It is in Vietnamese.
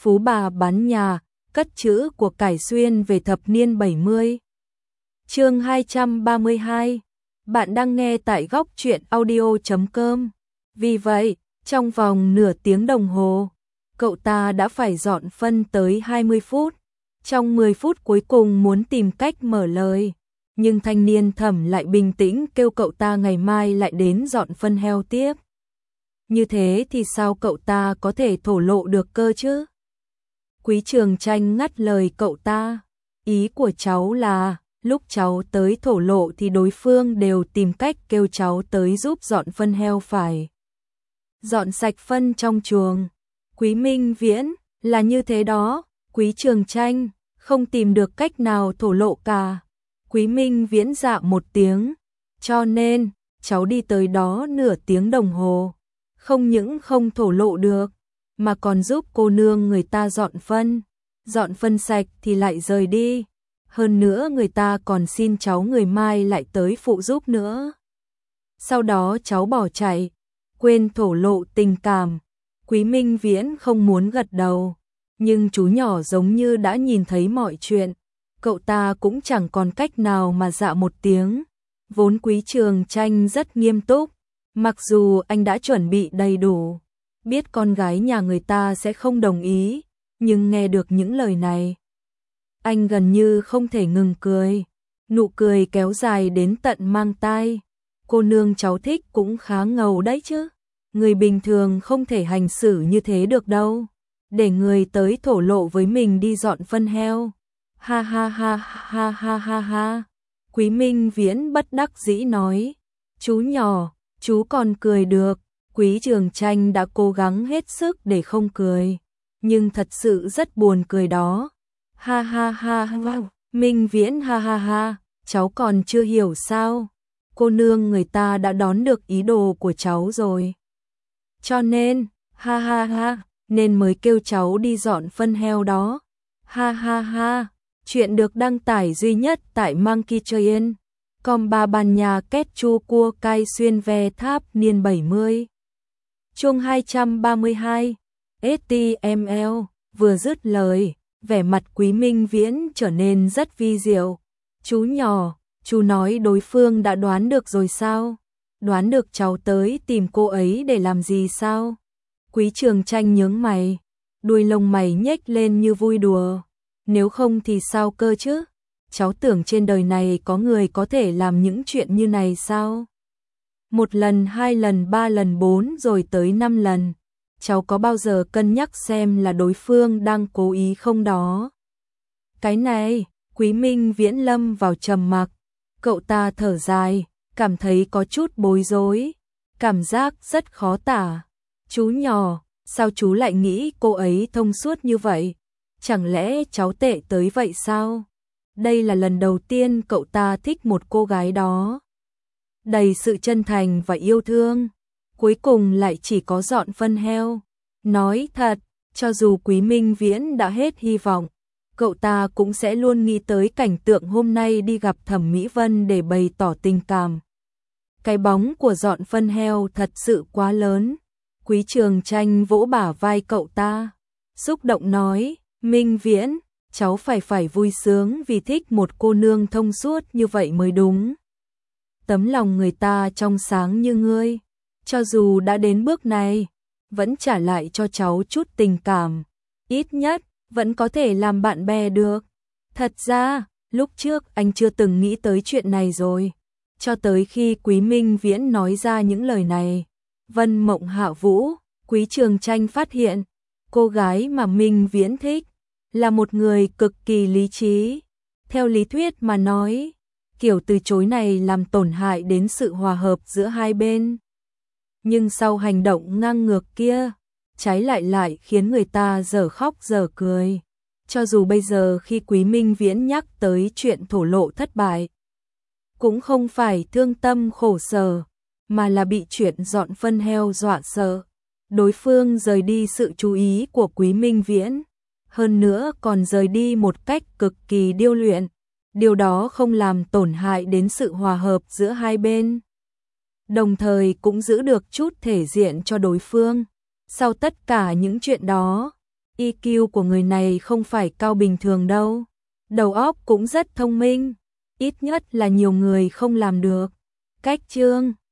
phú bà bán nhà, cất trữ của cải xuyên về thập niên 70. Chương 232. Bạn đang nghe tại góc truyện audio.com. Vì vậy, trong vòng nửa tiếng đồng hồ, cậu ta đã phải dọn phân tới 20 phút. Trong 10 phút cuối cùng muốn tìm cách mở lời, nhưng thanh niên Thẩm lại bình tĩnh kêu cậu ta ngày mai lại đến dọn phân heo tiếp. Như thế thì sao cậu ta có thể thổ lộ được cơ chứ? Quý Trường Tranh ngắt lời cậu ta. Ý của cháu là, lúc cháu tới thổ lộ thì đối phương đều tìm cách kêu cháu tới giúp dọn phân heo phải. Dọn sạch phân trong chuồng. Quý Minh Viễn, là như thế đó. Quý Trường Tranh, không tìm được cách nào thổ lộ cả. Quý Minh Viễn dạ một tiếng. Cho nên, cháu đi tới đó nửa tiếng đồng hồ. Không những không thổ lộ được, mà còn giúp cô nương người ta dọn phân. Dọn phân sạch thì lại rời đi. Hơn nữa người ta còn xin cháu người mai lại tới phụ giúp nữa. Sau đó cháu bỏ chạy, quên thổ lộ tình cảm. Quý Minh Viễn không muốn gật đầu, nhưng chú nhỏ giống như đã nhìn thấy mọi chuyện. Cậu ta cũng chẳng còn cách nào mà dạ một tiếng. Vốn Quý Trường Tranh rất nghiêm túc, mặc dù anh đã chuẩn bị đầy đủ, biết con gái nhà người ta sẽ không đồng ý, nhưng nghe được những lời này, anh gần như không thể ngừng cười. Nụ cười kéo dài đến tận mang tai. Cô nương cháu thích cũng khá ngầu đấy chứ. Người bình thường không thể hành xử như thế được đâu. Để người tới thổ lộ với mình đi dọn phân heo. Ha ha ha ha ha ha ha. Quý Minh Viễn bất đắc dĩ nói. Chú nhỏ, chú còn cười được. Quý Trường Tranh đã cố gắng hết sức để không cười, nhưng thật sự rất buồn cười đó. Ha ha ha ha. Minh Viễn ha ha ha. Cháu còn chưa hiểu sao? Cô nương người ta đã đón được ý đồ của cháu rồi. Cho nên, ha ha ha, nên mới kêu cháu đi dọn phân heo đó. Ha ha ha. Chuyện được đăng tải duy nhất tại Monkey Train. Com ba bàn nhà kết chu cua cai xuyên ve tháp niên 70. Chương 232. HTML. Vừa dứt lời, vẻ mặt Quý Minh Viễn trở nên rất vi diệu. Chú nhỏ, chú nói đối phương đã đoán được rồi sao? Đoán được cháu tới tìm cô ấy để làm gì sao? Quý Trường Tranh nhướng mày, đuôi lông mày nhếch lên như vui đùa. Nếu không thì sao cơ chứ? Cháu tưởng trên đời này có người có thể làm những chuyện như này sao? Một lần, hai lần, ba lần, bốn rồi tới 5 lần. Cháu có bao giờ cân nhắc xem là đối phương đang cố ý không đó? Cái này, Quý Minh Viễn lâm vào trầm mặc. Cậu ta thở dài, cảm thấy có chút bối rối, cảm giác rất khó tả. Chú nhỏ, sao chú lại nghĩ cô ấy thông suốt như vậy? Chẳng lẽ cháu tệ tới vậy sao? Đây là lần đầu tiên cậu ta thích một cô gái đó, đầy sự chân thành và yêu thương, cuối cùng lại chỉ có dọn phân heo. Nói thật, cho dù Quý Minh Viễn đã hết hy vọng, cậu ta cũng sẽ luôn nghĩ tới cảnh tượng hôm nay đi gặp Thẩm Mỹ Vân để bày tỏ tình cảm. Cái bóng của dọn phân heo thật sự quá lớn. Quý Trường Tranh vỗ bả vai cậu ta, xúc động nói, Minh Viễn, cháu phải vui sướng vì thích một cô nương thông suốt như vậy mới đúng. Tấm lòng người ta trong sáng như ngươi, cho dù đã đến bước này, vẫn trả lại cho cháu chút tình cảm, ít nhất vẫn có thể làm bạn bè được. Thật ra, lúc trước anh chưa từng nghĩ tới chuyện này rồi, cho tới khi Quý Minh Viễn nói ra những lời này. Vân Mộng Hạ Vũ, Quý Trường Tranh phát hiện, cô gái mà Minh Viễn thích là một người cực kỳ lý trí. Theo lý thuyết mà nói, kiểu từ chối này làm tổn hại đến sự hòa hợp giữa hai bên. Nhưng sau hành động ngang ngược kia, trái lại khiến người ta dở khóc dở cười. Cho dù bây giờ khi Quý Minh Viễn nhắc tới chuyện thổ lộ thất bại, cũng không phải thương tâm khổ sở, mà là bị chuyện dọn phân heo dọa sợ. Đối phương rời đi sự chú ý của Quý Minh Viễn, hơn nữa còn rời đi một cách cực kỳ điêu luyện. Điều đó không làm tổn hại đến sự hòa hợp giữa hai bên, đồng thời cũng giữ được chút thể diện cho đối phương. Sau tất cả những chuyện đó, EQ của người này không phải cao bình thường đâu. Đầu óc cũng rất thông minh, ít nhất là nhiều người không làm được. Cách chương